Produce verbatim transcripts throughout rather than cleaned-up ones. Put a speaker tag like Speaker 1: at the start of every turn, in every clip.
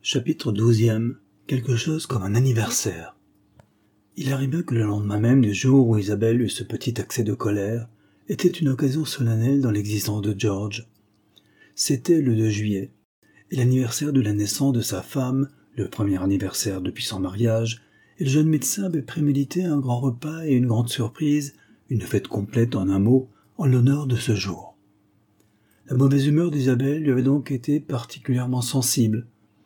Speaker 1: Chapitre douzième. Quelque chose comme un anniversaire. Il arriva que le lendemain même du jour où Isabelle eut ce petit accès de colère, était une occasion solennelle dans l'existence de George. C'était le deux juillet, et l'anniversaire de la naissance de sa femme, le premier anniversaire depuis son mariage, et le jeune médecin avait prémédité un grand repas et une grande surprise, une fête complète en un mot, en l'honneur de ce jour. La mauvaise humeur d'Isabelle lui avait donc été particulièrement sensible.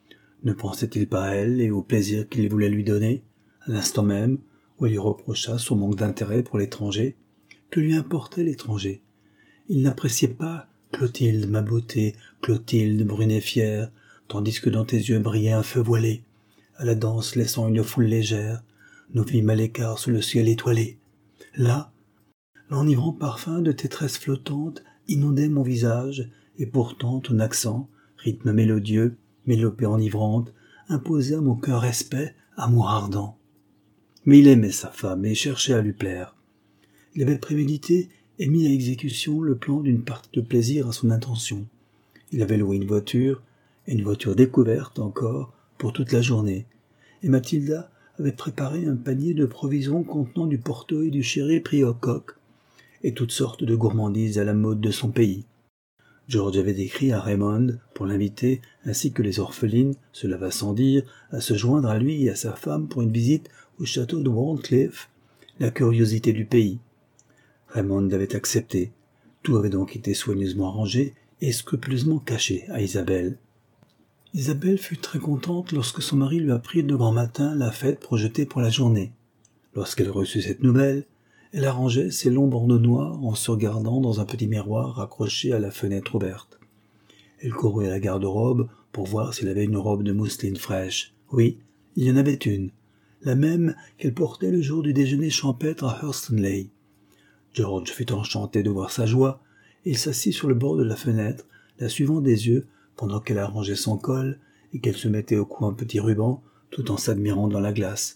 Speaker 1: Ne pensait-il pas à elle et au plaisir qu'il voulait lui donner, à l'instant même où elle lui reprocha son manque d'intérêt pour l'étranger? Que lui importait l'étranger? Il n'appréciait pas Clotilde, ma beauté, Clotilde, brune et fière, tandis que dans tes yeux brillait un feu voilé, à la danse laissant une foule légère, nous vîmes à l'écart sous le ciel étoilé. Là, l'enivrant parfum de tes tresses flottantes inondait mon visage, et pourtant ton accent, rythme mélodieux, mélopée enivrante, imposait à mon cœur respect, amour ardent. Mais il aimait sa femme et cherchait à lui plaire. Il avait prémédité et mis à exécution le plan d'une partie de plaisir à son intention. Il avait loué une voiture, et une voiture découverte encore, pour toute la journée, et Mathilda avait préparé un panier de provisions contenant du porto et du sherry pris au coq, et toutes sortes de gourmandises à la mode de son pays. George avait écrit à Raymond pour l'inviter, ainsi que les orphelines, cela va sans dire, à se joindre à lui et à sa femme pour une visite au château de Wharncliffe, la curiosité du pays. Raymond avait accepté. Tout avait donc été soigneusement arrangé et scrupuleusement caché à Isabelle. Isabelle fut très contente lorsque son mari lui apprit de grand matin la fête projetée pour la journée. Lorsqu'elle reçut cette nouvelle, elle arrangeait ses longs bandeaux noirs en se regardant dans un petit miroir accroché à la fenêtre ouverte. Elle courut à la garde-robe pour voir s'il avait une robe de mousseline fraîche. Oui, il y en avait une, la même qu'elle portait le jour du déjeuner champêtre à Hurstonleigh. George fut enchanté de voir sa joie, et il s'assit sur le bord de la fenêtre, la suivant des yeux pendant qu'elle arrangeait son col et qu'elle se mettait au cou un petit ruban, tout en s'admirant dans la glace.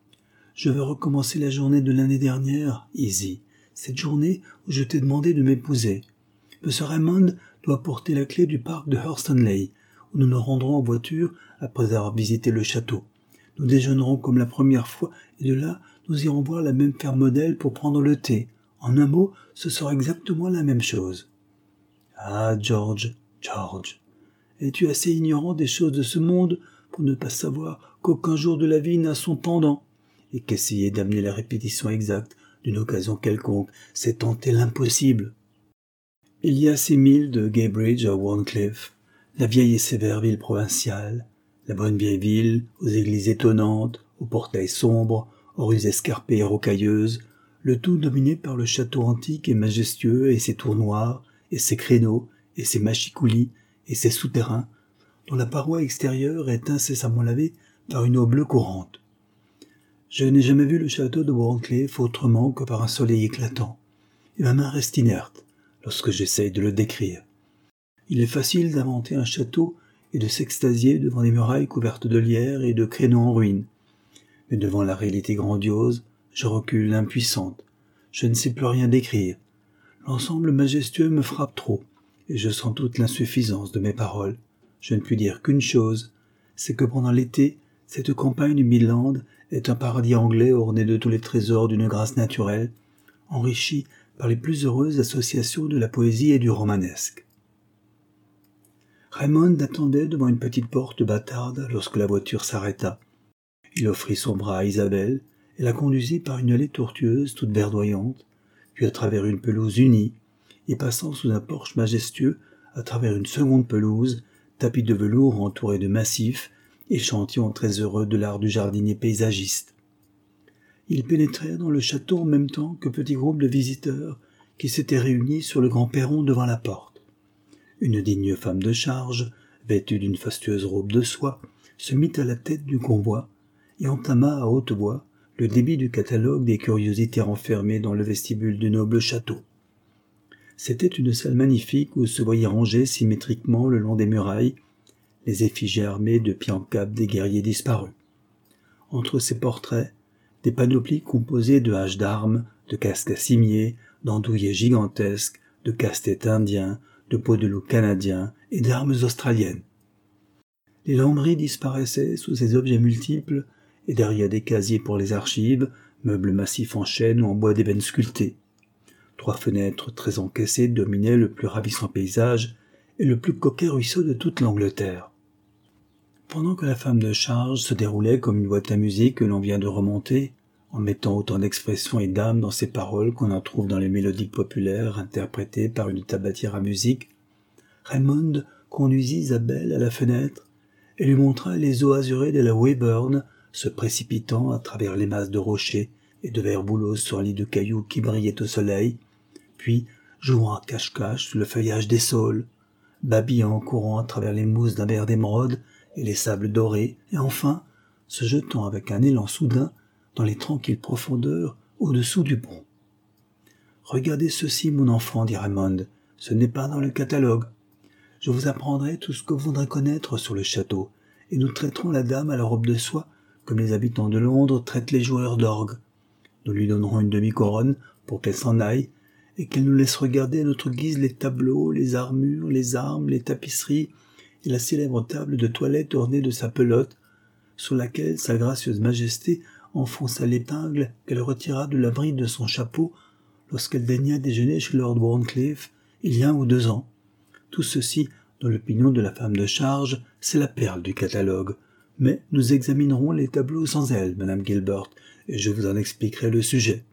Speaker 1: « Je veux recommencer la journée de l'année dernière, Izzy, cette journée où je t'ai demandé de m'épouser. Monsieur Raymond doit porter la clé du parc de Hurstonleigh, où nous nous rendrons en voiture après avoir visité le château. Nous déjeunerons comme la première fois, et de là, nous irons voir la même ferme modèle pour prendre le thé. En un mot, ce sera exactement la même chose. »« Ah, George, George, es-tu assez ignorant des choses de ce monde pour ne pas savoir qu'aucun jour de la vie n'a son pendant, et qu'essayer d'amener la répétition exacte d'une occasion quelconque, c'est tenter l'impossible. Il y a ces milles de Gueybridge à Wharncliffe, la vieille et sévère ville provinciale, la bonne vieille ville, aux églises étonnantes, aux portails sombres, aux rues escarpées et rocailleuses, le tout dominé par le château antique et majestueux et ses tours noires, et ses créneaux, et ses machicoulis, et ses souterrains, dont la paroi extérieure est incessamment lavée par une eau bleue courante. Je n'ai jamais vu le château de Wharncliffe autrement que par un soleil éclatant, et ma main reste inerte lorsque j'essaye de le décrire. Il est facile d'inventer un château et de s'extasier devant des murailles couvertes de lierre et de créneaux en ruine, mais devant la réalité grandiose, je recule impuissante. Je ne sais plus rien décrire. L'ensemble majestueux me frappe trop, et je sens toute l'insuffisance de mes paroles. Je ne puis dire qu'une chose, c'est que pendant l'été, cette campagne du Midland est un paradis anglais orné de tous les trésors d'une grâce naturelle, enrichi par les plus heureuses associations de la poésie et du romanesque. Raymond attendait devant une petite porte bâtarde lorsque la voiture s'arrêta. Il offrit son bras à Isabelle et la conduisit par une allée tortueuse toute verdoyante, puis à travers une pelouse unie, et passant sous un porche majestueux à travers une seconde pelouse, tapis de velours entouré de massifs, échantillon très heureux de l'art du jardinier paysagiste. Ils pénétrèrent dans le château en même temps que petit groupe de visiteurs qui s'étaient réunis sur le grand perron devant la porte. Une digne femme de charge, vêtue d'une fastueuse robe de soie, se mit à la tête du convoi et entama à haute voix le débit du catalogue des curiosités renfermées dans le vestibule du noble château. C'était une salle magnifique où se voyaient rangés symétriquement le long des murailles les effigies armées de pied en cap des guerriers disparus. Entre ces portraits, des panoplies composées de haches d'armes, de casques à cimier, d'andouillets gigantesques, de casse-têtes indiens, de peaux de loup canadiens et d'armes australiennes. Les lambris disparaissaient sous ces objets multiples, et derrière des casiers pour les archives, meubles massifs en chêne ou en bois d'ébène sculpté. Trois fenêtres très encaissées dominaient le plus ravissant paysage et le plus coquet ruisseau de toute l'Angleterre. Pendant que la femme de charge se déroulait comme une boîte à musique que l'on vient de remonter, en mettant autant d'expression et d'âme dans ses paroles qu'on en trouve dans les mélodies populaires interprétées par une tabatière à musique, Raymond conduisit Isabelle à la fenêtre et lui montra les eaux azurées de la Weyburn se précipitant à travers les masses de rochers et de verre-bouleaux sur un lit de cailloux qui brillait au soleil, puis jouant à cache-cache sous le feuillage des saules, babillant en courant à travers les mousses d'un verre d'émeraude et les sables dorés, et enfin se jetant avec un élan soudain dans les tranquilles profondeurs au-dessous du pont. « Regardez ceci, mon enfant, dit Raymond, ce n'est pas dans le catalogue. Je vous apprendrai tout ce que vous voudrez connaître sur le château, et nous traiterons la dame à la robe de soie comme les habitants de Londres traitent les joueurs d'orgue. Nous lui donnerons une demi-couronne pour qu'elle s'en aille, et qu'elle nous laisse regarder à notre guise les tableaux, les armures, les armes, les tapisseries, et la célèbre table de toilette ornée de sa pelote, sur laquelle sa gracieuse majesté enfonça l'épingle qu'elle retira de la bride de son chapeau lorsqu'elle daigna déjeuner chez Lord Warncliffe il y a un ou deux ans. Tout ceci, dans l'opinion de la femme de charge, c'est la perle du catalogue. Mais nous examinerons les tableaux sans elle, Madame Gilbert, et je vous en expliquerai le sujet.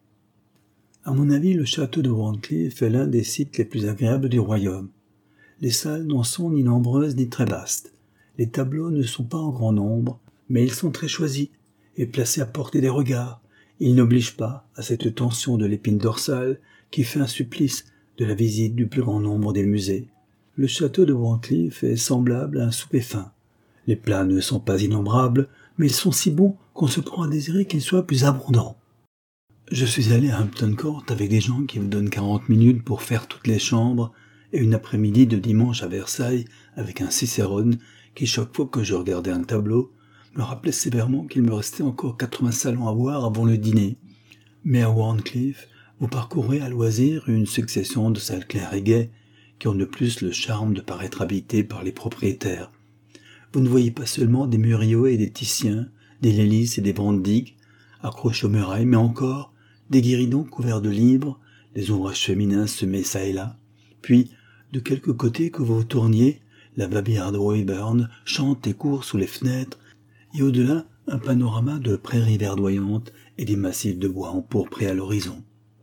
Speaker 1: À mon avis, le château de Warncliffe est l'un des sites les plus agréables du royaume. Les salles n'en sont ni nombreuses ni très vastes. Les tableaux ne sont pas en grand nombre, mais ils sont très choisis et placés à portée des regards. Ils n'obligent pas à cette tension de l'épine dorsale qui fait un supplice de la visite du plus grand nombre des musées. Le château de Warncliffe est semblable à un souper fin. Les plats ne sont pas innombrables, mais ils sont si bons qu'on se prend à désirer qu'ils soient plus abondants. Je suis allé à Hampton Court avec des gens qui me donnent quarante minutes pour faire toutes les chambres, et une après-midi de dimanche à Versailles avec un Cicérone qui, chaque fois que je regardais un tableau, me rappelait sévèrement qu'il me restait encore quatre-vingts salons à voir avant le dîner. Mais à Warncliffe, vous parcourez à loisir une succession de salles claires et gaies qui ont de plus le charme de paraître habitées par les propriétaires. Vous ne voyez pas seulement des Murillo et des Titiens, des Lélis et des Van Dyck accrochés aux murailles, mais encore des guéridons couverts de livres, des ouvrages féminins semés çà et là. Puis, de quelque côté que vous vous tourniez, la babillarde Weyburn chante et court sous les fenêtres, et au-delà, un panorama de prairies verdoyantes et des massifs de bois empourprés à l'horizon.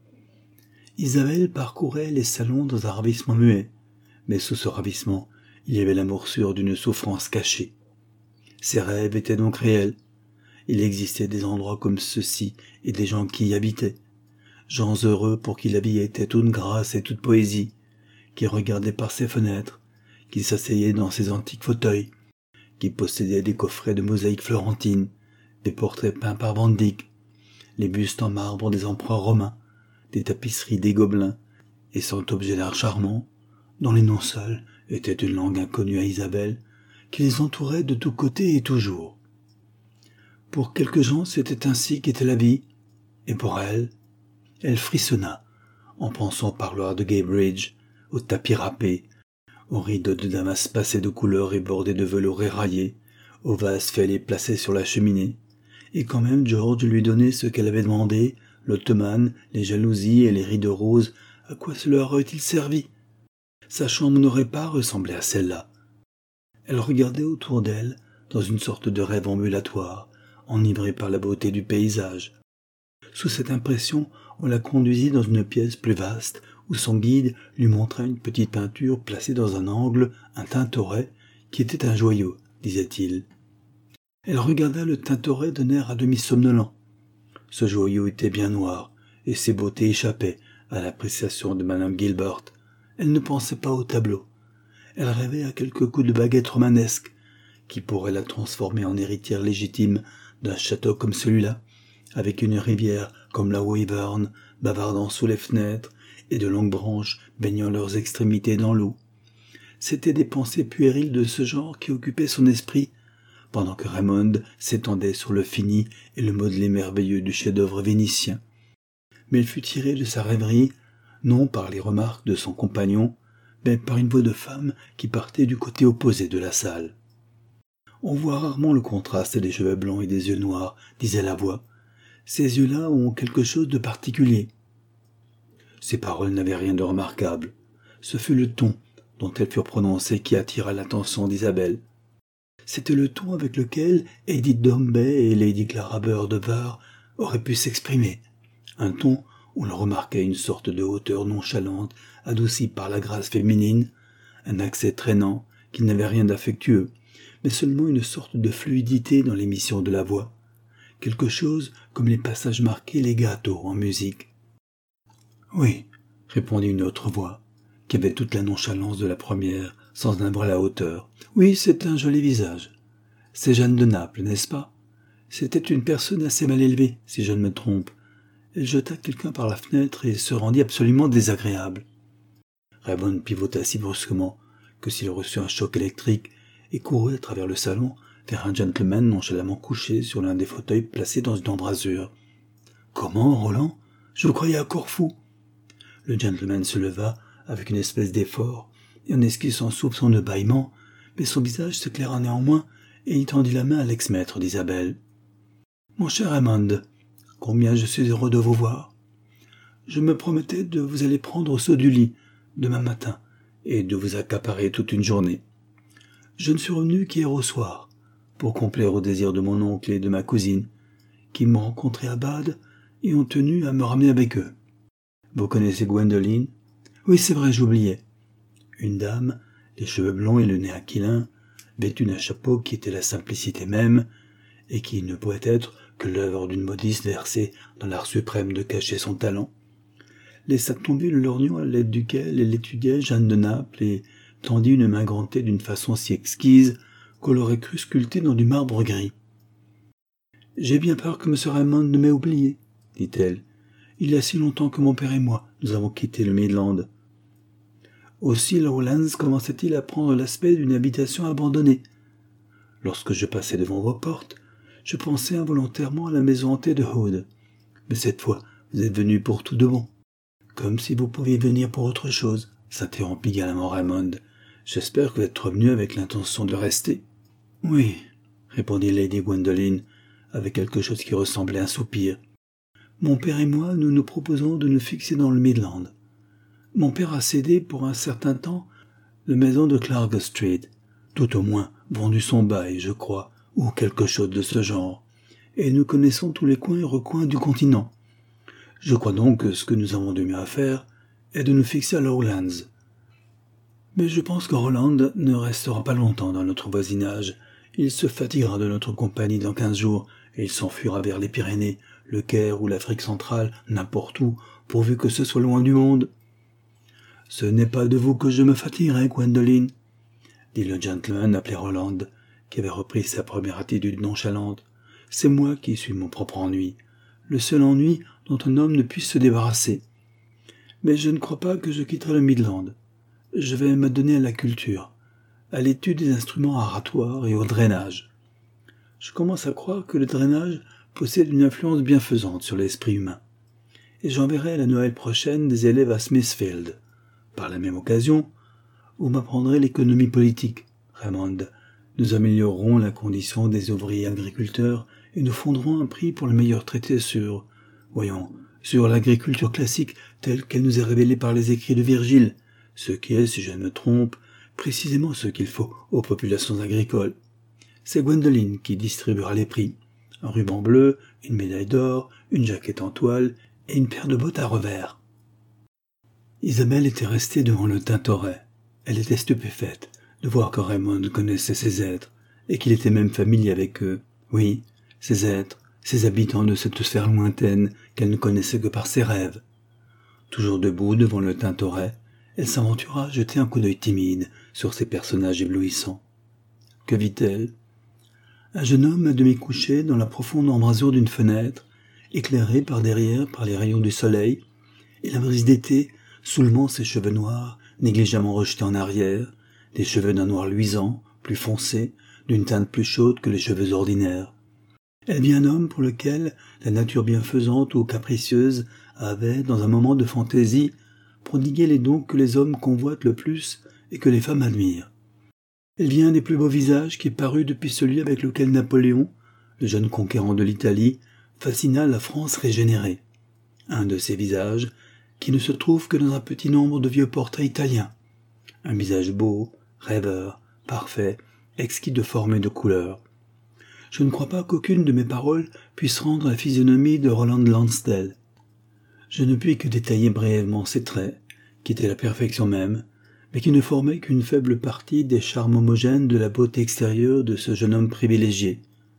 Speaker 1: Isabelle parcourait les salons dans un ravissement muet, mais sous ce ravissement, il y avait la morsure d'une souffrance cachée. Ses rêves étaient donc réels. Il existait des endroits comme ceux-ci et des gens qui y habitaient. Gens heureux pour qui la vie était toute grâce et toute poésie, qui regardaient par ses fenêtres, qui s'asseyaient dans ses antiques fauteuils, qui possédaient des coffrets de mosaïques florentines, des portraits peints par Van Dyck, les bustes en marbre des empereurs romains, des tapisseries des Gobelins, et cent objets d'art charmants, dont les noms seuls étaient une langue inconnue à Isabelle, qui les entourait de tous côtés et toujours. Pour quelques gens, c'était ainsi qu'était la vie, et pour elle, elle frissonna, en pensant au parloir de Gaybridge, aux tapis râpés, aux rideaux de damas passés de couleurs et bordés de velours éraillé, aux vases fêlés placés sur la cheminée, et quand même George lui donnait ce qu'elle avait demandé, l'ottomane, les jalousies et les rideaux roses, à quoi cela aurait-il servi? Sa chambre n'aurait pas ressemblé à celle-là. Elle regardait autour d'elle, dans une sorte de rêve ambulatoire, enivrée par la beauté du paysage. Sous cette impression, on la conduisit dans une pièce plus vaste, où son guide lui montra une petite peinture placée dans un angle, un tintoret, qui était un joyau, disait-il. Elle regarda le tintoret d'un air à demi somnolent. Ce joyau était bien noir, et ses beautés échappaient à l'appréciation de Madame Gilbert. Elle ne pensait pas au tableau. Elle rêvait à quelques coups de baguette romanesque, qui pourraient la transformer en héritière légitime d'un château comme celui-là, avec une rivière comme la Weyburn, bavardant sous les fenêtres, et de longues branches baignant leurs extrémités dans l'eau. C'étaient des pensées puériles de ce genre qui occupaient son esprit, pendant que Raymond s'étendait sur le fini et le modelé merveilleux du chef-d'œuvre vénitien. Mais il fut tiré de sa rêverie, non par les remarques de son compagnon, mais par une voix de femme qui partait du côté opposé de la salle. On voit rarement le contraste des cheveux blancs et des yeux noirs, disait la voix. Ces yeux-là ont quelque chose de particulier. Ces paroles n'avaient rien de remarquable. Ce fut le ton dont elles furent prononcées qui attira l'attention d'Isabelle. C'était le ton avec lequel Edith Dombey et Lady Clara Burr de Var auraient pu s'exprimer. Un ton où l'on remarquait une sorte de hauteur nonchalante, adoucie par la grâce féminine, un accès traînant qui n'avait rien d'affectueux, mais seulement une sorte de fluidité dans l'émission de la voix, quelque chose comme les passages marqués legato en musique. « Oui, » répondit une autre voix, qui avait toute la nonchalance de la première, sans en avoir la hauteur. « Oui, c'est un joli visage. C'est Jeanne de Naples, n'est-ce pas? C'était une personne assez mal élevée, si je ne me trompe. Elle jeta quelqu'un par la fenêtre et se rendit absolument désagréable. » Raymond pivota si brusquement que s'il reçut un choc électrique et courut à travers le salon vers un gentleman nonchalamment couché sur l'un des fauteuils placés dans une embrasure. « Comment, Roland? Je vous croyais à Corfou. » Le gentleman se leva avec une espèce d'effort et en esquissant un soupçon de bâillement, mais son visage s'éclaira néanmoins et il tendit la main à l'ex-maître d'Isabelle. « Mon cher Raymond, combien je suis heureux de vous voir. Je me promettais de vous aller prendre au saut du lit demain matin et de vous accaparer toute une journée. Je ne suis revenu qu'hier au soir, pour complaire aux désirs de mon oncle et de ma cousine, qui m'ont rencontré à Bade et ont tenu à me ramener avec eux. Vous connaissez Gwendoline? Oui, c'est vrai, j'oubliais. Une dame, les cheveux blonds et le nez aquilin, vêtue d'un chapeau qui était la simplicité même, et qui ne pouvait être que l'œuvre d'une modiste versée dans l'art suprême de cacher son talent, laissa tomber le lorgnon à l'aide duquel elle étudiait Jeanne de Naples et tendit une main gantée d'une façon si exquise qu'on l'aurait cru sculptée dans du marbre gris. « J'ai bien peur que M. Raymond ne m'ait oublié, » dit-elle. « Il y a si longtemps que mon père et moi, nous avons quitté le Midland. » Aussi le Rowlands commençait-il à prendre l'aspect d'une habitation abandonnée. Lorsque je passais devant vos portes, je pensais involontairement à la maison hantée de Hood. Mais cette fois, vous êtes venu pour tout de bon. Comme si vous pouviez venir pour autre chose, s'interrompit galamment Raymond. J'espère que vous êtes revenu avec l'intention de rester. Oui, répondit Lady Gwendoline, avec quelque chose qui ressemblait à un soupir. Mon père et moi, nous nous proposons de nous fixer dans le Midland. Mon père a cédé pour un certain temps la maison de Clarges Street, tout au moins vendu son bail, je crois, ou quelque chose de ce genre, et nous connaissons tous les coins et recoins du continent. Je crois donc que ce que nous avons de mieux à faire est de nous fixer à Lowlands. Mais je pense que Roland ne restera pas longtemps dans notre voisinage. Il se fatiguera de notre compagnie dans quinze jours, et il s'enfuira vers les Pyrénées, le Caire ou l'Afrique centrale, n'importe où, pourvu que ce soit loin du monde. « Ce n'est pas de vous que je me fatiguerai, Gwendoline, » dit le gentleman appelé Roland, qui avait repris sa première attitude nonchalante. « C'est moi qui suis mon propre ennui, le seul ennui dont un homme ne puisse se débarrasser. Mais je ne crois pas que je quitterai le Midland. Je vais m'adonner à la culture, à l'étude des instruments aratoires et au drainage. Je commence à croire que le drainage possède une influence bienfaisante sur l'esprit humain. Et j'enverrai la Noël prochaine des élèves à Smithfield. Par la même occasion, vous m'apprendrez l'économie politique, Raymond. Nous améliorerons la condition des ouvriers agriculteurs et nous fonderons un prix pour le meilleur traité sur, voyons, sur l'agriculture classique telle qu'elle nous est révélée par les écrits de Virgile, ce qui est, si je ne me trompe, précisément ce qu'il faut aux populations agricoles. C'est Gwendoline qui distribuera les prix. Un ruban bleu, une médaille d'or, une jaquette en toile et une paire de bottes à revers. Isabelle était restée devant le Tintoret. Elle était stupéfaite de voir que Raymond connaissait ces êtres, et qu'il était même familier avec eux. Oui, ces êtres, ces habitants de cette sphère lointaine qu'elle ne connaissait que par ses rêves. Toujours debout devant le Tintoret, elle s'aventura à jeter un coup d'œil timide sur ces personnages éblouissants. Que vit-elle? Un jeune homme à demi couché dans la profonde embrasure d'une fenêtre, éclairé par derrière par les rayons du soleil, et la brise d'été soulevant ses cheveux noirs, négligemment rejetés en arrière, des cheveux d'un noir luisant, plus foncé, d'une teinte plus chaude que les cheveux ordinaires. Elle vit un homme pour lequel la nature bienfaisante ou capricieuse avait, dans un moment de fantaisie, prodigué les dons que les hommes convoitent le plus et que les femmes admirent. Elle vit un des plus beaux visages qui est paru depuis celui avec lequel Napoléon, le jeune conquérant de l'Italie, fascina la France régénérée. Un de ces visages qui ne se trouve que dans un petit nombre de vieux portraits italiens. Un visage beau, rêveur, parfait, exquis de forme et de couleur. Je ne crois pas qu'aucune de mes paroles puisse rendre la physionomie de Roland Lansdell. Je ne puis que détailler brièvement ses traits, qui étaient la perfection même, mais qui ne formaient qu'une faible partie des charmes homogènes de la beauté extérieure de ce jeune homme privilégié.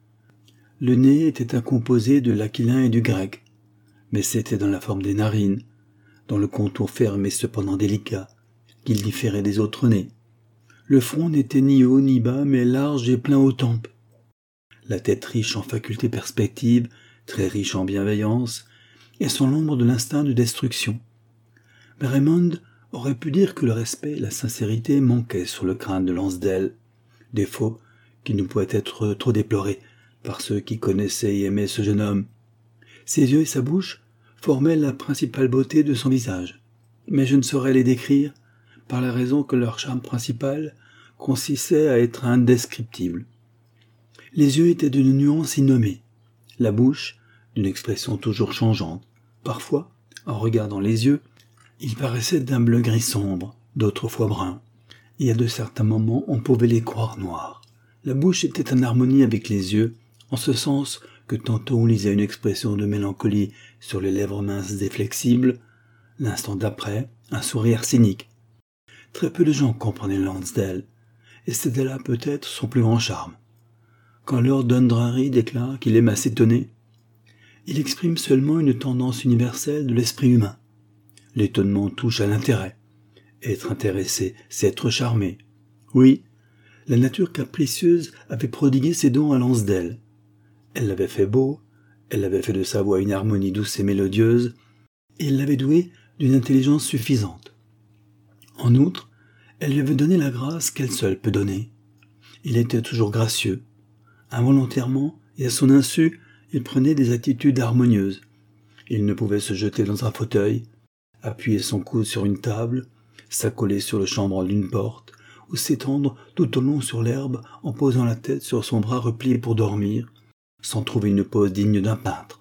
Speaker 1: Le nez était un composé de l'aquilin et du grec, mais c'était dans la forme des narines, dans le contour ferme et cependant délicat, qu'il différait des autres nez. Le front n'était ni haut ni bas, mais large et plein aux tempes. La tête riche en facultés perspectives, très riche en bienveillance, et sans l'ombre de l'instinct de destruction. Mais Raymond aurait pu dire que le respect et la sincérité manquaient sur le crâne de Lansdell, défaut qui ne pouvait être trop déploré par ceux qui connaissaient et aimaient ce jeune homme. Ses yeux et sa bouche formaient la principale beauté de son visage, mais je ne saurais les décrire, par la raison que leur charme principal consistait à être indescriptible. Les yeux étaient d'une nuance innommée, la bouche d'une expression toujours changeante. Parfois, en regardant les yeux, ils paraissaient d'un bleu gris sombre, d'autres fois brun, et à de certains moments on pouvait les croire noirs. La bouche était en harmonie avec les yeux, en ce sens que tantôt on lisait une expression de mélancolie sur les lèvres minces et flexibles, l'instant d'après, un sourire cynique. Très peu de gens comprenaient Lansdell, et c'était là peut-être son plus grand charme. Quand Lord Dundreary déclare qu'il aime à s'étonner, il exprime seulement une tendance universelle de l'esprit humain. L'étonnement touche à l'intérêt. Être intéressé, c'est être charmé. Oui, la nature capricieuse avait prodigué ses dons à Lansdell. Elle l'avait fait beau, elle avait fait de sa voix une harmonie douce et mélodieuse, et elle l'avait doué d'une intelligence suffisante. En outre, elle lui avait donné la grâce qu'elle seule peut donner. Il était toujours gracieux. Involontairement et à son insu, il prenait des attitudes harmonieuses. Il ne pouvait se jeter dans un fauteuil, appuyer son coude sur une table, s'accoler sur le chambranle d'une porte, ou s'étendre tout au long sur l'herbe en posant la tête sur son bras replié pour dormir, sans trouver une pose digne d'un peintre.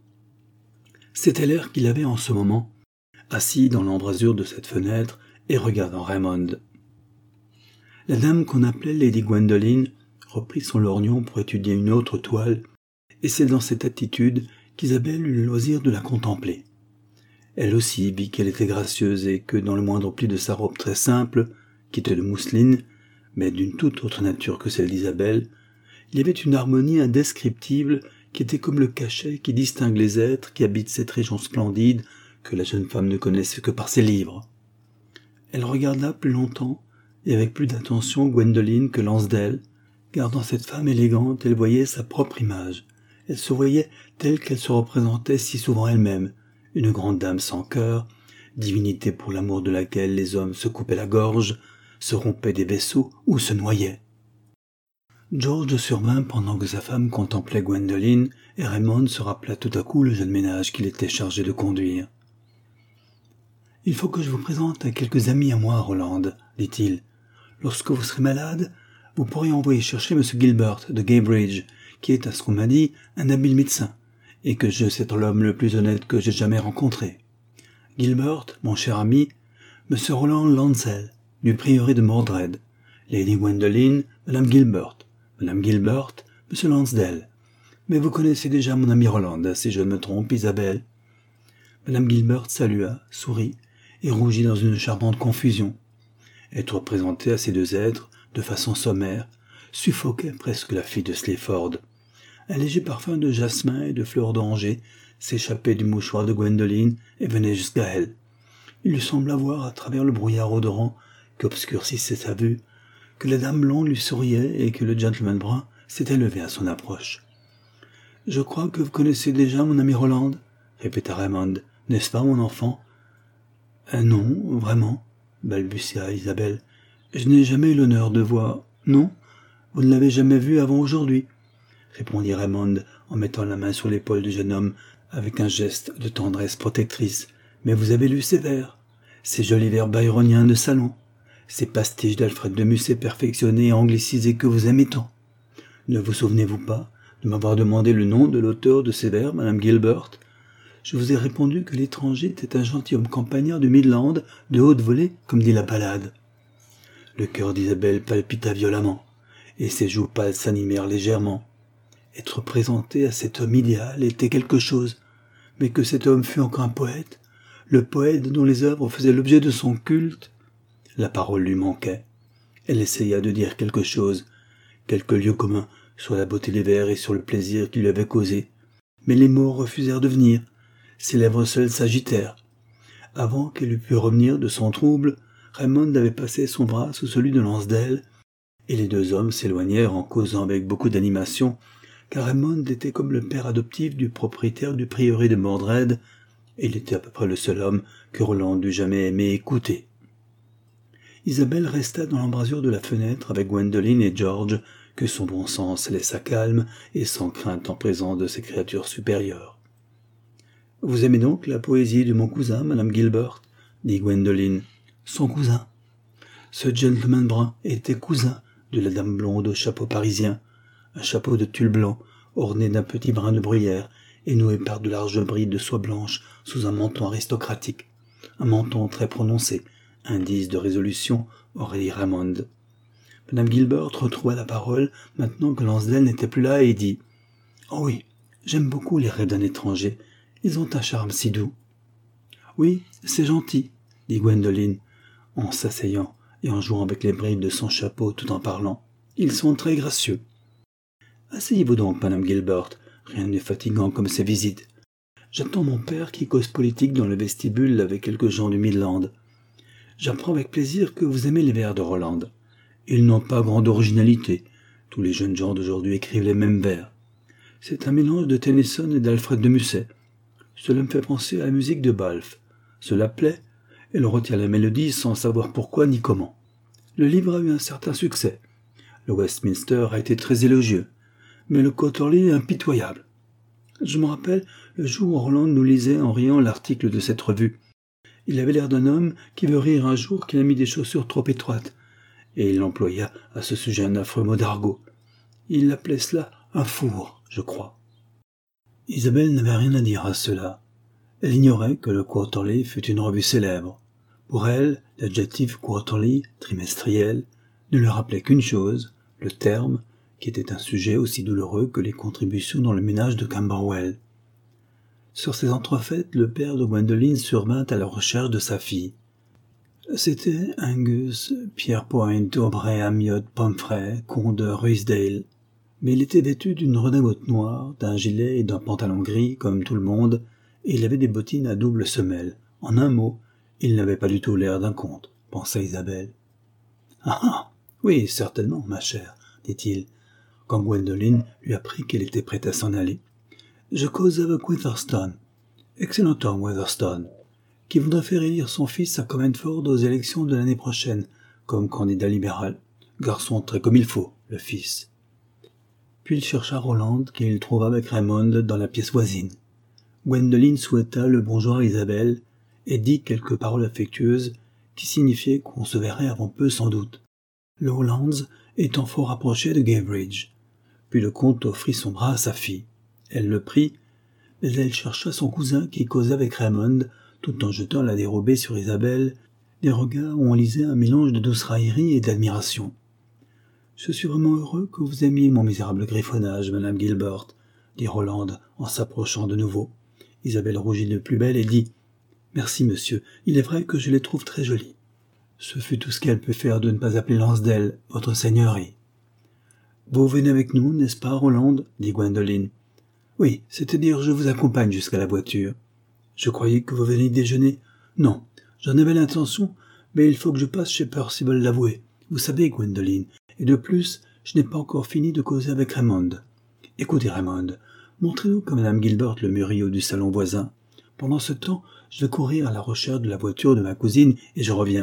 Speaker 1: C'était l'air qu'il avait en ce moment, assis dans l'embrasure de cette fenêtre et regardant Raymond. La dame qu'on appelait Lady Gwendoline reprit son lorgnon pour étudier une autre toile, et c'est dans cette attitude qu'Isabelle eut le loisir de la contempler. Elle aussi vit qu'elle était gracieuse et que dans le moindre pli de sa robe très simple, qui était de mousseline, mais d'une toute autre nature que celle d'Isabelle, il y avait une harmonie indescriptible qui était comme le cachet qui distingue les êtres qui habitent cette région splendide que la jeune femme ne connaissait que par ses livres. Elle regarda plus longtemps et avec plus d'attention Gwendoline que Lansdell, car dans cette femme élégante elle voyait sa propre image. Elle se voyait telle qu'elle se représentait si souvent elle-même, une grande dame sans cœur, divinité pour l'amour de laquelle les hommes se coupaient la gorge, se rompaient des vaisseaux ou se noyaient. George survint pendant que sa femme contemplait Gwendoline, et Raymond se rappela tout à coup le jeune ménage qu'il était chargé de conduire. « Il faut que je vous présente à quelques amis à moi, Roland, dit-il. Lorsque vous serez malade, vous pourrez envoyer chercher M. Gilbert de Gaybridge, qui est, à ce qu'on m'a dit, un habile médecin, et que je sais l'homme le plus honnête que j'ai jamais rencontré. Gilbert, mon cher ami, M. Roland Lansdell, du prieuré de Mordred, Lady Gwendoline, Madame Gilbert, Madame Gilbert, M. Lansdell. Mais vous connaissez déjà mon ami Roland, si je ne me trompe, Isabelle. » Madame Gilbert salua, sourit, et rougit dans une charmante confusion. Être présentée à ces deux êtres, de façon sommaire, suffoquait presque la fille de Sleaford. Un léger parfum de jasmin et de fleurs d'oranger s'échappait du mouchoir de Gwendoline et venait jusqu'à elle. Il lui sembla voir, à travers le brouillard odorant qu'obscurcissait sa vue, que la dame blonde lui souriait et que le gentleman brun s'était levé à son approche. « Je crois que vous connaissez déjà mon ami Roland, » répéta Raymond. « N'est-ce pas, mon enfant ?»« euh, Non, vraiment, » balbutia Isabelle. « Je n'ai jamais eu l'honneur de voir... »« Non, vous ne l'avez jamais vu avant aujourd'hui, » répondit Raymond en mettant la main sur l'épaule du jeune homme avec un geste de tendresse protectrice. « Mais vous avez lu ses vers, ces jolis vers byroniens de salon. ces pastiches d'Alfred de Musset perfectionnés et anglicisés que vous aimez tant. Ne vous souvenez-vous pas de m'avoir demandé le nom de l'auteur de ces vers, Madame Gilbert? Je vous ai répondu que l'étranger était un gentilhomme campagnard du Midland, de haute volée, comme dit la ballade. Le cœur d'Isabelle palpita violemment, et ses joues pâles s'animèrent légèrement. Être présenté à cet homme idéal était quelque chose, mais que cet homme fût encore un poète, le poète dont les œuvres faisaient l'objet de son culte. La parole lui manquait. Elle essaya de dire quelque chose, quelques lieux communs sur la beauté des vers et sur le plaisir qu'il lui avait causé, mais les mots refusèrent de venir. Ses lèvres seules s'agitèrent. Avant qu'elle eût pu revenir de son trouble, Raymond avait passé son bras sous celui de Lansdale, et les deux hommes s'éloignèrent en causant avec beaucoup d'animation, car Raymond était comme le père adoptif du propriétaire du prieuré de Mordred, et il était à peu près le seul homme que Roland dût jamais aimer écouter. Isabelle resta dans l'embrasure de la fenêtre avec Gwendoline et George, que son bon sens laissa calme et sans crainte en présence de ces créatures supérieures. « Vous aimez donc la poésie de mon cousin, Madame Gilbert ?» dit Gwendoline. « Son cousin. Ce gentleman brun était cousin de la dame blonde au chapeau parisien, un chapeau de tulle blanc orné d'un petit brin de bruyère et noué par de larges brides de soie blanche sous un menton aristocratique, un menton très prononcé, indice de résolution, aurait dit Raymond. Madame Gilbert retrouva la parole maintenant que Lansdale n'était plus là et dit « Oh oui, j'aime beaucoup les rêves d'un étranger, ils ont un charme si doux. »« Oui, c'est gentil, » dit Gwendoline, en s'asseyant et en jouant avec les brides de son chapeau tout en parlant. « Ils sont très gracieux. »« Asseyez-vous donc, Madame Gilbert, rien n'est fatigant comme ces visites. J'attends mon père qui cause politique dans le vestibule avec quelques gens du Midland. J'apprends avec plaisir que vous aimez les vers de Roland. Ils n'ont pas grande originalité. Tous les jeunes gens d'aujourd'hui écrivent les mêmes vers. C'est un mélange de Tennyson et d'Alfred de Musset. Cela me fait penser à la musique de Balfe. Cela plaît, et l'on retient la mélodie sans savoir pourquoi ni comment. Le livre a eu un certain succès. Le Westminster a été très élogieux, mais le Quarterly est impitoyable. Je me rappelle le jour où Roland nous lisait en riant l'article de cette revue. Il avait l'air d'un homme qui veut rire un jour qu'il a mis des chaussures trop étroites, et il employa à ce sujet un affreux mot d'argot. Il appelait cela un four, je crois. Isabelle n'avait rien à dire à cela. Elle ignorait que le Quarterly fût une revue célèbre. Pour elle, l'adjectif Quarterly, trimestriel, ne lui rappelait qu'une chose, le terme, qui était un sujet aussi douloureux que les contributions dans le ménage de Camberwell. Sur ces entrefaites, le père de Gwendoline survint à la recherche de sa fille. C'était Angus Pierrepoint Aubray Amiot Pomfrey, comte de Ruysdael. Mais il était vêtu d'une redingote noire, d'un gilet et d'un pantalon gris, comme tout le monde, et il avait des bottines à double semelle. En un mot, il n'avait pas du tout l'air d'un comte, pensa Isabelle. « Ah ah, oui, certainement, ma chère, dit-il, quand Gwendoline lui apprit qu'elle était prête à s'en aller. Je cause avec Weatherstone, excellent homme Weatherstone, qui voudrait faire élire son fils à Comentford aux élections de l'année prochaine, comme candidat libéral. Garçon très comme il faut, le fils. » Puis il chercha Roland, qu'il trouva avec Raymond dans la pièce voisine. Gwendoline souhaita le bonjour à Isabelle et dit quelques paroles affectueuses qui signifiaient qu'on se verrait avant peu sans doute, le Hollands étant fort rapproché de Guybridge. Puis le comte offrit son bras à sa fille. Elle le prit, mais elle chercha son cousin qui causait avec Raymond, tout en jetant à la dérobée sur Isabelle des regards où on lisait un mélange de douce raillerie et d'admiration. « Je suis vraiment heureux que vous aimiez mon misérable griffonnage, Madame Gilbert, » dit Roland en s'approchant de nouveau. Isabelle rougit de plus belle et dit « Merci, monsieur, il est vrai que je les trouve très jolis. » Ce fut tout ce qu'elle put faire de ne pas appeler Lansdale « Votre Seigneurie ». « Vous venez avec nous, n'est-ce pas, Roland ?» dit Gwendoline. « Oui, c'est-à-dire je vous accompagne jusqu'à la voiture. »« Je croyais que vous veniez déjeuner. »« Non, j'en avais l'intention, mais il faut que je passe chez Percival l'avoué. Vous savez, Gwendoline, et de plus, je n'ai pas encore fini de causer avec Raymond. Écoutez, Raymond, montrez-nous que Madame Gilbert le mûriot du salon voisin. Pendant ce temps, je vais courir à la recherche de la voiture de ma cousine et je reviens. »«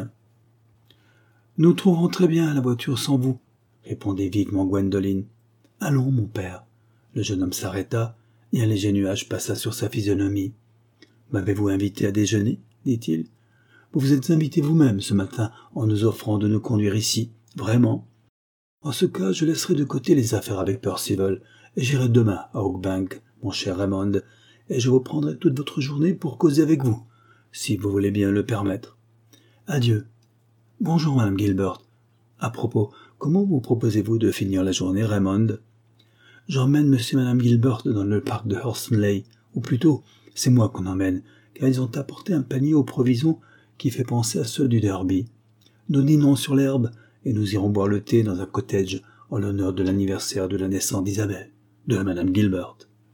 Speaker 1: Nous trouverons très bien la voiture sans vous, » répondait vivement Gwendoline. « Allons, mon père. » Le jeune homme s'arrêta, et un léger nuage passa sur sa physionomie. « M'avez-vous invité à déjeuner ?» dit-il. Vous vous êtes invité vous-même ce matin en nous offrant de nous conduire ici. Vraiment. En ce cas, je laisserai de côté les affaires avec Percival et j'irai demain à Oakbank, mon cher Raymond, et je vous prendrai toute votre journée pour causer avec vous, si vous voulez bien le permettre. Adieu. Bonjour, Madame Gilbert. À propos, comment vous proposez-vous de finir la journée, Raymond? J'emmène Monsieur et Madame Gilbert dans le parc de Hurstonleigh, ou plutôt, c'est moi qu'on emmène, car ils ont apporté un panier aux provisions qui fait penser à ceux du Derby. Nous dînerons sur l'herbe, et nous irons boire le thé dans un cottage en l'honneur de l'anniversaire de la naissance d'Isabelle, de Madame Gilbert.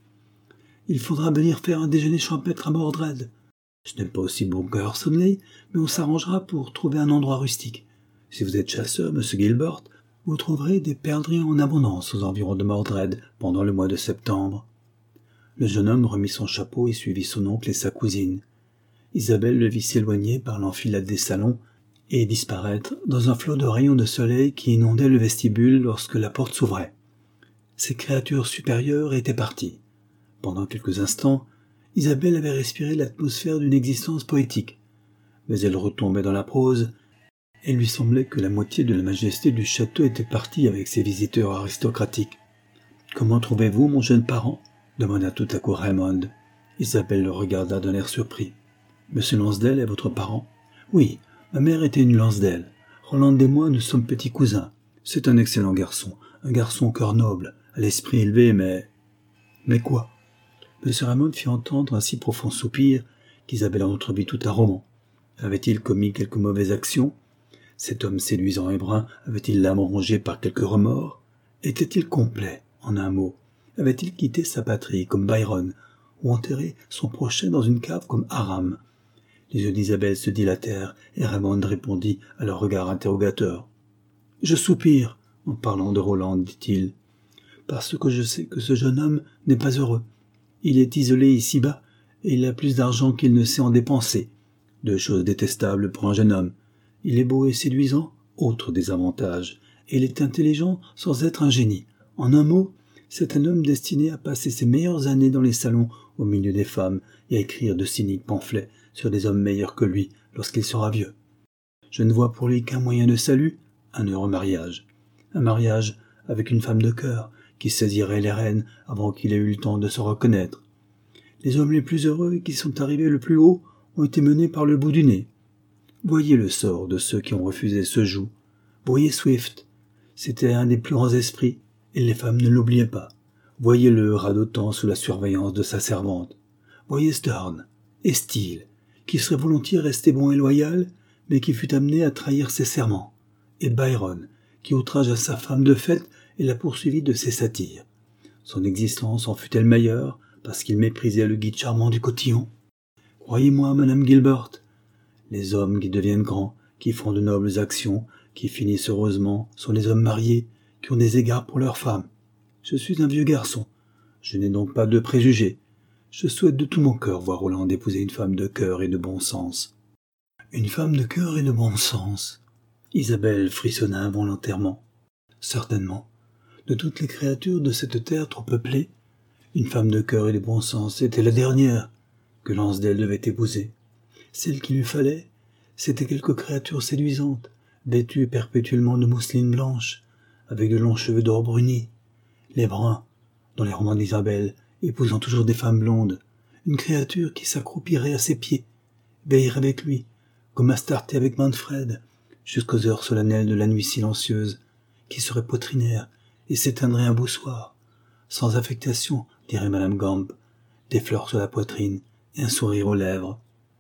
Speaker 1: Il faudra venir faire un déjeuner champêtre à Mordred. Ce n'est pas aussi beau que Hurstonleigh, mais on s'arrangera pour trouver un endroit rustique. Si vous êtes chasseur, Monsieur Gilbert, vous trouverez des perdrix en abondance aux environs de Mordred pendant le mois de septembre. Le jeune homme remit son chapeau et suivit son oncle et sa cousine. Isabelle le vit s'éloigner par l'enfilade des salons et disparaître dans un flot de rayons de soleil qui inondait le vestibule lorsque la porte s'ouvrait. Ces créatures supérieures étaient parties. Pendant quelques instants, Isabelle avait respiré l'atmosphère d'une existence poétique, mais elle retombait dans la prose, et lui semblait que la moitié de la majesté du château était partie avec ses visiteurs aristocratiques. « Comment trouvez-vous mon jeune parent ?» demanda tout à coup Raymond. Isabelle le regarda d'un air surpris. « Monsieur Lansdale est votre parent ?»« Oui, ma mère était une Lansdale. Roland et moi, nous sommes petits cousins. C'est un excellent garçon, un garçon au cœur noble, à l'esprit élevé, mais... »« Mais quoi ?» Monsieur Raymond fit entendre un si profond soupir qu'Isabelle entrevit tout un roman. Avait-il commis quelque mauvaise action? Cet homme séduisant et brun avait-il l'âme rongée par quelque remords? Était-il complet, en un mot? Avait-il quitté sa patrie comme Byron, ou enterré son prochain dans une cave comme Aram? Les yeux d'Isabelle se dilatèrent, et Raymond répondit à leur regard interrogateur. « Je soupire, en parlant de Roland, dit-il, parce que je sais que ce jeune homme n'est pas heureux. Il est isolé ici-bas, et il a plus d'argent qu'il ne sait en dépenser. Deux choses détestables pour un jeune homme. Il est beau et séduisant, autre désavantage, et il est intelligent sans être un génie. En un mot, c'est un homme destiné à passer ses meilleures années dans les salons au milieu des femmes et à écrire de cyniques pamphlets sur des hommes meilleurs que lui lorsqu'il sera vieux. Je ne vois pour lui qu'un moyen de salut, un heureux mariage. Un mariage avec une femme de cœur qui saisirait les rênes avant qu'il ait eu le temps de se reconnaître. Les hommes les plus heureux et qui sont arrivés le plus haut ont été menés par le bout du nez. Voyez le sort de ceux qui ont refusé ce joug. Voyez Swift, c'était un des plus grands esprits, et les femmes ne l'oubliaient pas. Voyez-le radotant sous la surveillance de sa servante. Voyez Sterne, et Steele, qui serait volontiers resté bon et loyal, mais qui fut amené à trahir ses serments. Et Byron, qui outragea sa femme de fait et la poursuivit de ses satires. Son existence en fut-elle meilleure, parce qu'il méprisait le guide charmant du cotillon? Croyez-moi, Madame Gilbert, les hommes qui deviennent grands, qui font de nobles actions, qui finissent heureusement, sont les hommes mariés, qui ont des égards pour leurs femmes. Je suis un vieux garçon. Je n'ai donc pas de préjugés. Je souhaite de tout mon cœur voir Roland épouser une femme de cœur et de bon sens. Une femme de cœur et de bon sens. Isabelle frissonna involontairement. Certainement. De toutes les créatures de cette terre trop peuplée, une femme de cœur et de bon sens était la dernière que Lansdale devait épouser. Celle qu'il lui fallait, c'était quelque créature séduisante, vêtue perpétuellement de mousseline blanche, avec de longs cheveux d'or brunis, les bruns, dans les romans d'Isabelle, épousant toujours des femmes blondes, une créature qui s'accroupirait à ses pieds, veillerait avec lui, comme Astarté avec Manfred, jusqu'aux heures solennelles de la nuit silencieuse, qui serait poitrinaire et s'éteindrait un beau soir, sans affectation, dirait Madame Gamp, des fleurs sur la poitrine et un sourire aux lèvres.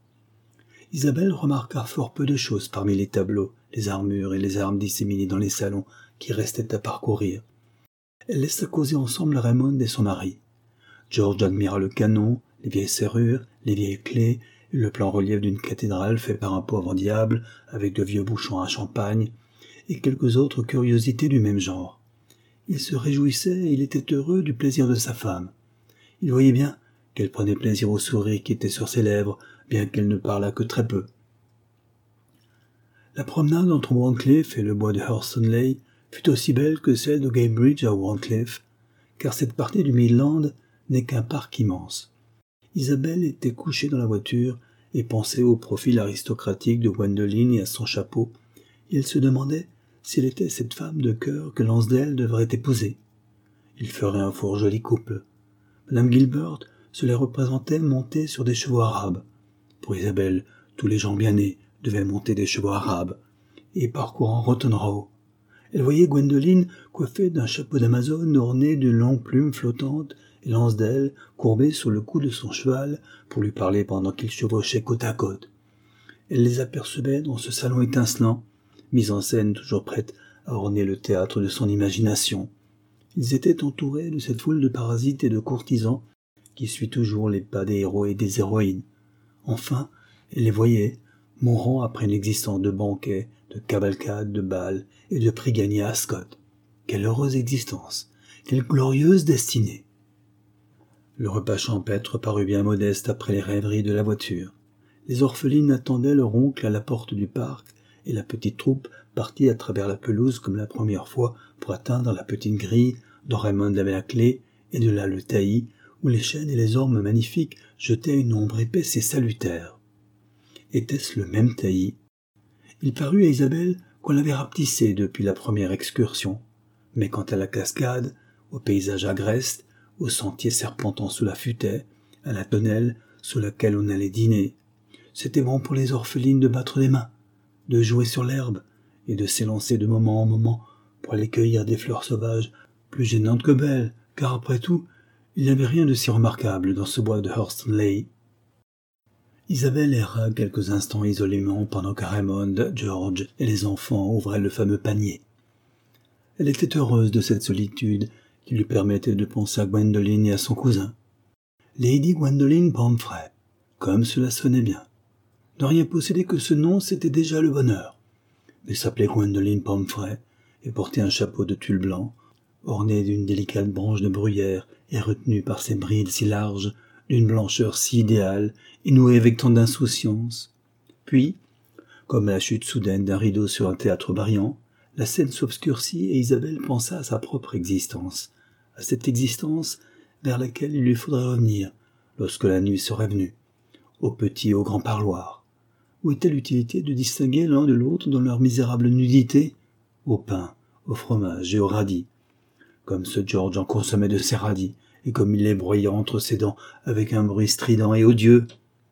Speaker 1: Isabelle remarqua fort peu de choses parmi les tableaux, les armures et les armes disséminées dans les salons qui restaient à parcourir. Elle laissa causer ensemble Raymond et son mari. George admira le canon, les vieilles serrures, les vieilles clés, et le plan relief d'une cathédrale fait par un pauvre diable avec de vieux bouchons à champagne, et quelques autres curiosités du même genre. Il se réjouissait et il était heureux du plaisir de sa femme. Il voyait bien qu'elle prenait plaisir au sourire qui était sur ses lèvres, bien qu'elle ne parlât que très peu. La promenade entre Warncliffe et le bois de Hurstonleigh fut aussi belle que celle de Gaybridge à Warncliffe, car cette partie du Midland n'est qu'un parc immense. Isabelle était couchée dans la voiture et pensait au profil aristocratique de Gwendoline et à son chapeau, et elle se demandait s'il était cette femme de cœur que Lansdale devrait épouser. Il ferait un fort joli couple. Madame Gilbert se les représentait montés sur des chevaux arabes. Pour Isabelle, tous les gens bien nés devaient monter des chevaux arabes, et parcourant Rotten Row. Elle voyait Gwendoline coiffée d'un chapeau d'Amazone orné d'une longue plume flottante, et Lansdale courbé sur le cou de son cheval pour lui parler pendant qu'il chevauchait côte à côte. Elle les apercevait dans ce salon étincelant, mise en scène toujours prête à orner le théâtre de son imagination. Ils étaient entourés de cette foule de parasites et de courtisans qui suit toujours les pas des héros et des héroïnes. Enfin, elle les voyait, mourant après une existence de banquets, de cavalcades, de bals et de prix gagnés à Ascot. Quelle heureuse existence, quelle glorieuse destinée. Le repas champêtre parut bien modeste après les rêveries de la voiture. Les orphelines attendaient leur oncle à la porte du parc, et la petite troupe partit à travers la pelouse comme la première fois pour atteindre la petite grille dont Raymond avait la clé, et de là le taillis, où les chênes et les ormes magnifiques jetaient une ombre épaisse et salutaire. Était-ce le même taillis? Il parut à Isabelle qu'on l'avait rapetissé depuis la première excursion, mais quant à la cascade, au paysage agreste, au sentier serpentant sous la futaie, à la tonnelle sous laquelle on allait dîner, c'était bon pour les orphelines de battre des mains, de jouer sur l'herbe et de s'élancer de moment en moment pour aller cueillir des fleurs sauvages plus gênantes que belles, car après tout, il n'y avait rien de si remarquable dans ce bois de Hurstonleigh. Isabelle erra quelques instants isolément pendant que Raymond, George et les enfants ouvraient le fameux panier. Elle était heureuse de cette solitude qui lui permettait de penser à Gwendoline et à son cousin. Lady Gwendoline Pomfrey, comme cela sonnait bien. Ne rien posséder que ce nom, c'était déjà le bonheur. Mais s'appeler Gwendoline Pomfrey et porter un chapeau de tulle blanc, orné d'une délicate branche de bruyère et retenu par ses brides si larges, d'une blancheur si idéale et nouée avec tant d'insouciance. Puis, comme à la chute soudaine d'un rideau sur un théâtre brillant, la scène s'obscurcit et Isabelle pensa à sa propre existence, à cette existence vers laquelle il lui faudrait revenir lorsque la nuit serait venue, au petit et au grand parloir. Où était l'utilité de distinguer l'un de l'autre dans leur misérable nudité? Au pain, au fromage et au radis. Comme ce George en consommait de ses radis, et comme il les broyait entre ses dents avec un bruit strident et odieux.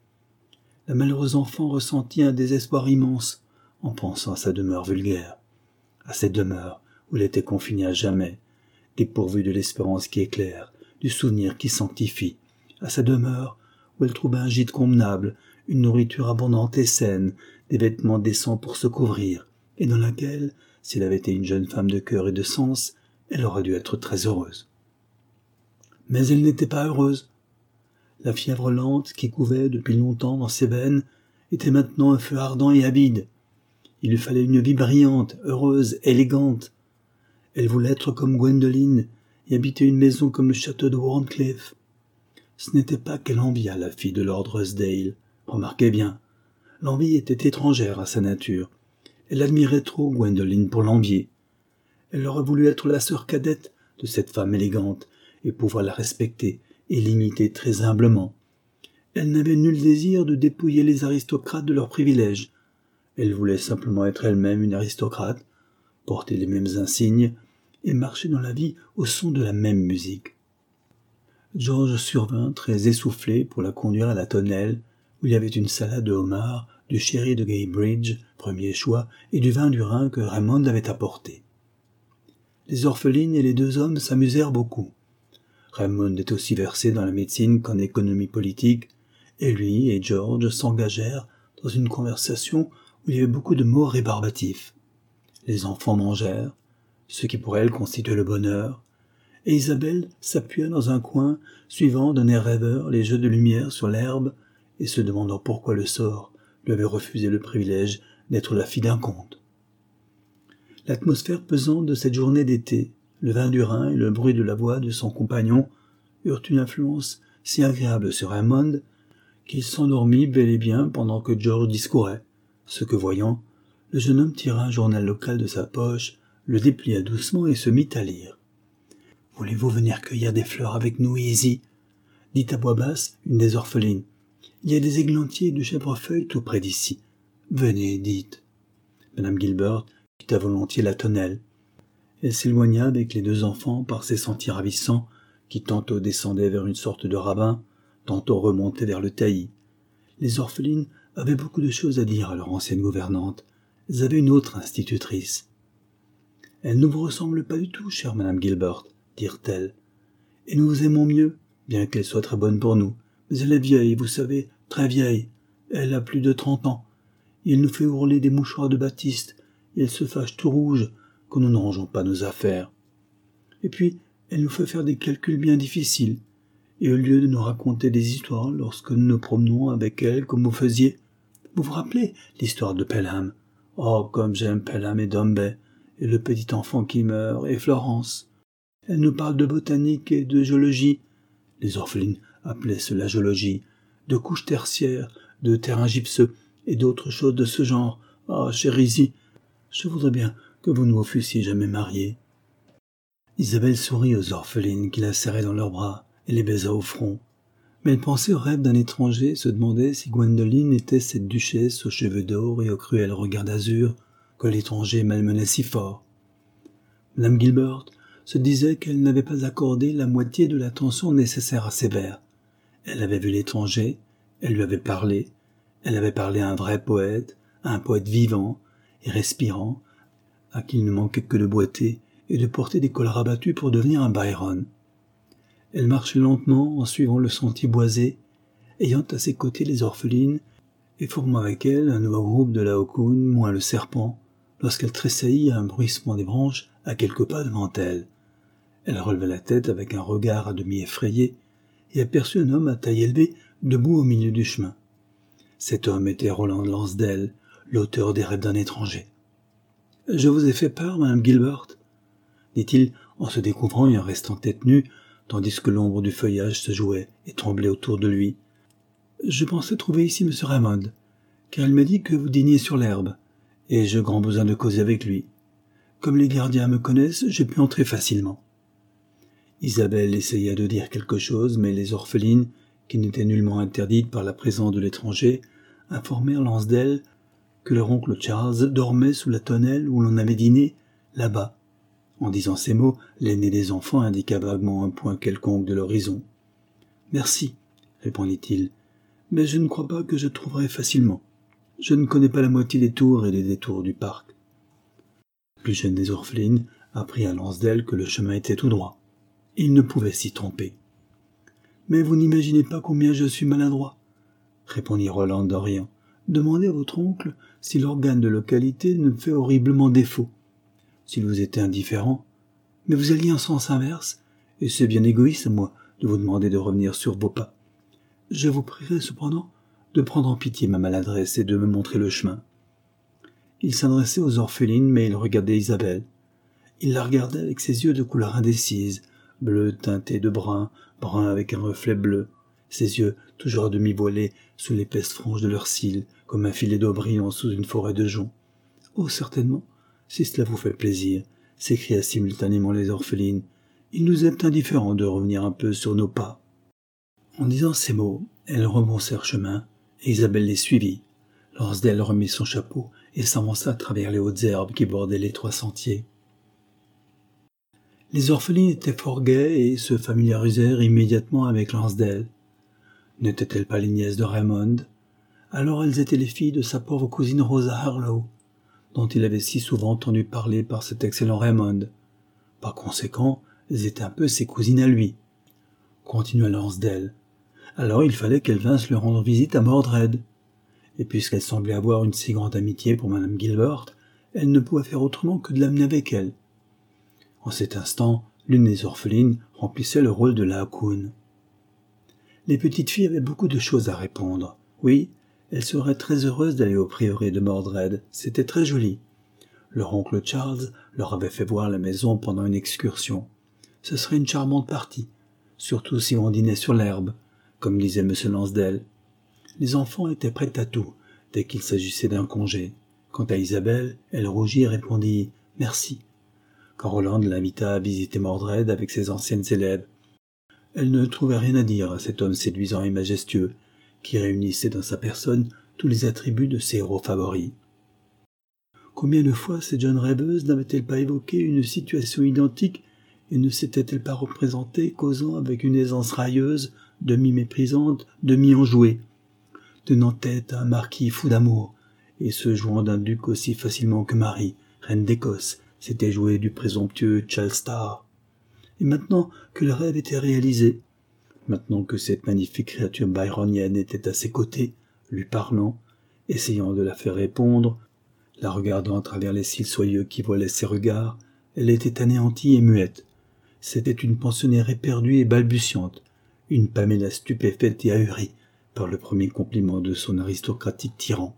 Speaker 1: La malheureuse enfant ressentit un désespoir immense en pensant à sa demeure vulgaire, à cette demeure où elle était confinée à jamais, dépourvue de l'espérance qui éclaire, du souvenir qui sanctifie, à sa demeure où elle trouvait un gîte convenable, une nourriture abondante et saine, des vêtements décents pour se couvrir, et dans laquelle, si elle avait été une jeune femme de cœur et de sens, elle aurait dû être très heureuse. Mais elle n'était pas heureuse. La fièvre lente qui couvait depuis longtemps dans ses veines était maintenant un feu ardent et avide. Il lui fallait une vie brillante, heureuse, élégante. Elle voulait être comme Gwendoline et habiter une maison comme le château de Warncliffe. Ce n'était pas qu'elle enviât la fille de Lord Russdale. Remarquez bien, l'envie était étrangère à sa nature. Elle admirait trop Gwendoline pour l'envier. Elle aurait voulu être la sœur cadette de cette femme élégante et pouvoir la respecter et l'imiter très humblement. Elle n'avait nul désir de dépouiller les aristocrates de leurs privilèges. Elle voulait simplement être elle-même une aristocrate, porter les mêmes insignes et marcher dans la vie au son de la même musique. George survint très essoufflé pour la conduire à la tonnelle, où il y avait une salade de homard, du sherry de Gaybridge, premier choix, et du vin du Rhin que Raymond avait apporté. Les orphelines et les deux hommes s'amusèrent beaucoup. Raymond était aussi versé dans la médecine qu'en économie politique, et lui et George s'engagèrent dans une conversation où il y avait beaucoup de mots rébarbatifs. Les enfants mangèrent, ce qui pour elle constituait le bonheur, et Isabelle s'appuya dans un coin, suivant d'un air rêveur les jeux de lumière sur l'herbe, et se demandant pourquoi le sort lui avait refusé le privilège d'être la fille d'un comte. L'atmosphère pesante de cette journée d'été, le vin du Rhin et le bruit de la voix de son compagnon eurent une influence si agréable sur Raymond qu'il s'endormit bel et bien pendant que George discourait, ce que voyant, le jeune homme tira un journal local de sa poche, le déplia doucement et se mit à lire. « Voulez-vous venir cueillir des fleurs avec nous, Easy ?» dit à voix basse une des orphelines. Il y a des églantiers de chèvrefeuilles tout près d'ici. Venez, dites. Madame Gilbert quitta volontiers la tonnelle. Elle s'éloigna avec les deux enfants par ces sentiers ravissants qui tantôt descendaient vers une sorte de ravin, tantôt remontaient vers le taillis. Les orphelines avaient beaucoup de choses à dire à leur ancienne gouvernante. Elles avaient une autre institutrice. « Elle ne vous ressemble pas du tout, chère Madame Gilbert, dirent-elles. Et nous vous aimons mieux, bien qu'elle soit très bonne pour nous. Mais elle est vieille, vous savez, très vieille. Elle a plus de trente ans. Il nous fait hurler des mouchoirs de batiste, et elle se fâche tout rouge quand nous ne rangeons pas nos affaires. Et puis, elle nous fait faire des calculs bien difficiles, et au lieu de nous raconter des histoires lorsque nous nous promenons avec elle comme vous faisiez, vous vous rappelez l'histoire de Pelham? Oh, comme j'aime Pelham et Dombey, et le petit enfant qui meurt, et Florence. Elle nous parle de botanique et de géologie. Les orphelines appelaient cela géologie, de couches tertiaires, de terrain gypseux, et d'autres choses de ce genre. Ah, chérie, je voudrais bien que vous ne vous fussiez jamais mariés. Isabelle sourit aux orphelines qui la serraient dans leurs bras et les baisa au front. Mais elle pensait au rêve d'un étranger et se demandait si Gwendoline était cette duchesse aux cheveux d'or et au cruel regard d'azur que l'étranger malmenait si fort. Madame Gilbert se disait qu'elle n'avait pas accordé la moitié de l'attention nécessaire à ses vers. Elle avait vu l'étranger, elle lui avait parlé, elle avait parlé à un vrai poète, à un poète vivant et respirant, à qui il ne manquait que de boiter et de porter des cols rabattus pour devenir un Byron. Elle marchait lentement en suivant le sentier boisé, ayant à ses côtés les orphelines, et formant avec elles un nouveau groupe de la Hawkoon, moins le serpent, lorsqu'elle tressaillit à un bruissement des branches à quelques pas devant elle. Elle releva la tête avec un regard à demi effrayé, et aperçut un homme à taille élevée debout au milieu du chemin. Cet homme était Roland Lansdale, l'auteur des rêves d'un étranger. « Je vous ai fait peur, Madame Gilbert ?» dit-il en se découvrant et en restant tête nue, tandis que l'ombre du feuillage se jouait et tremblait autour de lui. « Je pensais trouver ici M. Raymond, car il m'a dit que vous dîniez sur l'herbe, et j'ai grand besoin de causer avec lui. Comme les gardiens me connaissent, j'ai pu entrer facilement. » Isabelle essaya de dire quelque chose, mais les orphelines, qui n'étaient nullement interdites par la présence de l'étranger, informèrent Lansdale que leur oncle Charles dormait sous la tonnelle où l'on avait dîné, là-bas. En disant ces mots, l'aîné des enfants indiqua vaguement un point quelconque de l'horizon. « Merci, » répondit-il, « mais je ne crois pas que je trouverai facilement. Je ne connais pas la moitié des tours et des détours du parc. » Le plus jeune des orphelines apprit à Lansdale que le chemin était tout droit. Il ne pouvait s'y tromper. « Mais vous n'imaginez pas combien je suis maladroit, » répondit Roland d'Orient. « Demandez à votre oncle si l'organe de localité ne fait horriblement défaut. S'il vous était indifférent, mais vous alliez en sens inverse, et c'est bien égoïste à moi de vous demander de revenir sur vos pas. Je vous prierai cependant de prendre en pitié ma maladresse et de me montrer le chemin. » Il s'adressait aux orphelines, mais il regardait Isabelle. Il la regardait avec ses yeux de couleur indécise, bleu teinté de brun, brun avec un reflet bleu, ses yeux toujours à demi voilés sous l'épaisse frange de leurs cils, comme un filet d'eau brillant sous une forêt de joncs. « Oh, certainement, si cela vous fait plaisir, » s'écria simultanément les orphelines. « Il nous est indifférent de revenir un peu sur nos pas. » En disant ces mots, elles rebroussèrent chemin, et Isabelle les suivit. Lansdale remit son chapeau et s'avança à travers les hautes herbes qui bordaient l'étroit sentier. Les orphelines étaient fort gaies et se familiarisèrent immédiatement avec Lansdale. N'étaient-elles pas les nièces de Raymond? Alors elles étaient les filles de sa pauvre cousine Rosa Harlowe, dont il avait si souvent entendu parler par cet excellent Raymond. Par conséquent, elles étaient un peu ses cousines à lui. Continua Lansdale. Alors il fallait qu'elles vinssent lui rendre visite à Mordred. Et puisqu'elle semblait avoir une si grande amitié pour Madame Gilbert, elle ne pouvait faire autrement que de l'amener avec elle. En cet instant, l'une des orphelines remplissait le rôle de la Hawkoon. Les petites filles avaient beaucoup de choses à répondre. Oui, elles seraient très heureuses d'aller au prieuré de Mordred, c'était très joli. Leur oncle Charles leur avait fait voir la maison pendant une excursion. Ce serait une charmante partie, surtout si on dînait sur l'herbe, comme disait M. Lansdale. Les enfants étaient prêts à tout, dès qu'il s'agissait d'un congé. Quant à Isabelle, elle rougit et répondit « Merci », quand Roland l'invita à visiter Mordred avec ses anciennes élèves. Elle ne trouvait rien à dire à cet homme séduisant et majestueux, qui réunissait dans sa personne tous les attributs de ses héros favoris. Combien de fois cette jeune rêveuse n'avait-elle pas évoqué une situation identique et ne s'était-elle pas représentée causant avec une aisance railleuse, demi-méprisante, demi-enjouée, tenant tête à un marquis fou d'amour, et se jouant d'un duc aussi facilement que Marie, reine d'Écosse, s'était jouée du présomptueux Chelstar. Et maintenant que le rêve était réalisé, maintenant que cette magnifique créature byronienne était à ses côtés, lui parlant, essayant de la faire répondre, la regardant à travers les cils soyeux qui voilaient ses regards, elle était anéantie et muette. C'était une pensionnaire éperdue et balbutiante, une Pamela stupéfaite et ahurie par le premier compliment de son aristocratique tyran.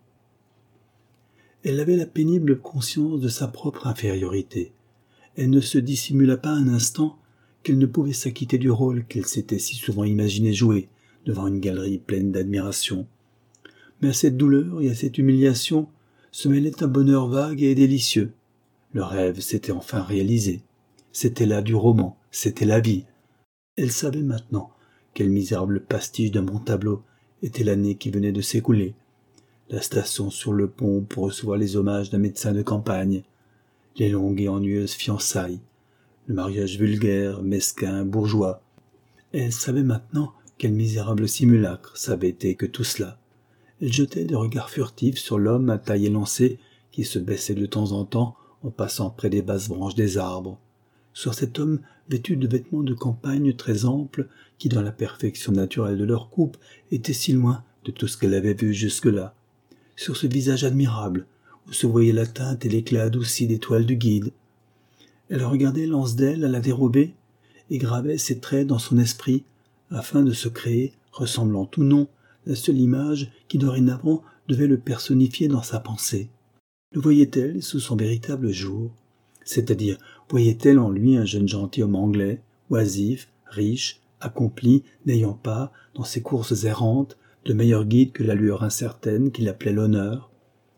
Speaker 1: Elle avait la pénible conscience de sa propre infériorité. Elle ne se dissimula pas un instant qu'elle ne pouvait s'acquitter du rôle qu'elle s'était si souvent imaginé jouer devant une galerie pleine d'admiration. Mais à cette douleur et à cette humiliation se mêlait un bonheur vague et délicieux. Le rêve s'était enfin réalisé. C'était là du roman, c'était la vie. Elle savait maintenant quel misérable pastiche d'un bon tableau était l'année qui venait de s'écouler. La station sur le pont pour recevoir les hommages d'un médecin de campagne, les longues et ennuyeuses fiançailles, le mariage vulgaire, mesquin, bourgeois. Elle savait maintenant quel misérable simulacre ça avait été que tout cela. Elle jetait des regards furtifs sur l'homme à taille élancée qui se baissait de temps en temps en passant près des basses branches des arbres. Sur cet homme vêtu de vêtements de campagne très amples qui, dans la perfection naturelle de leur coupe, était si loin de tout ce qu'elle avait vu jusque-là. Sur ce visage admirable, où se voyait la teinte et l'éclat adouci des toiles du guide. Elle regardait Lansdale à la dérobée et gravait ses traits dans son esprit afin de se créer, ressemblant ou non, la seule image qui dorénavant devait le personnifier dans sa pensée. Le voyait-elle sous son véritable jour, c'est-à-dire voyait-elle en lui un jeune gentilhomme anglais, oisif, riche, accompli, n'ayant pas, dans ses courses errantes, de meilleur guide que la lueur incertaine qu'il appelait l'honneur.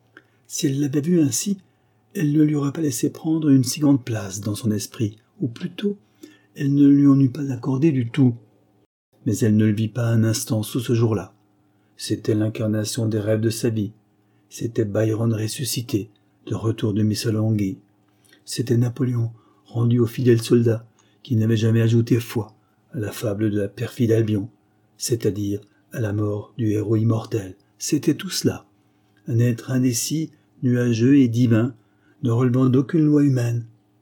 Speaker 1: Si elle l'avait vu ainsi, elle ne lui aurait pas laissé prendre une si grande place dans son esprit, ou plutôt, elle ne lui en eût pas accordé du tout. Mais elle ne le vit pas un instant sous ce jour-là. C'était l'incarnation des rêves de sa vie. C'était Byron ressuscité, de retour de Missolonghi. C'était Napoléon, rendu au fidèle soldat, qui n'avait jamais ajouté foi à la fable de la perfide Albion, c'est-à-dire à la mort du héros immortel. C'était tout cela. Un être indécis, nuageux et divin, ne relevant d'aucune loi humaine.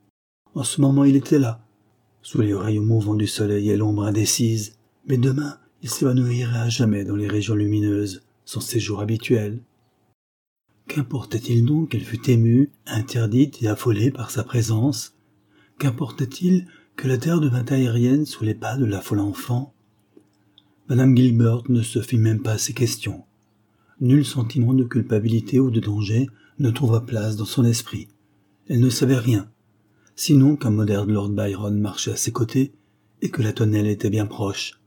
Speaker 1: En ce moment, il était là, sous les rayons mouvants du soleil et l'ombre indécise, mais demain, il s'évanouirait à jamais dans les régions lumineuses, son séjour habituel. Qu'importait-il donc qu'elle fût émue, interdite et affolée par sa présence? Qu'importait-il que la terre devint aérienne sous les pas de la folle enfant? Madame Gilbert ne se fit même pas ces questions. Nul sentiment de culpabilité ou de danger ne trouva place dans son esprit. Elle ne savait rien, sinon qu'un moderne Lord Byron marchait à ses côtés et que la tonnelle était bien proche.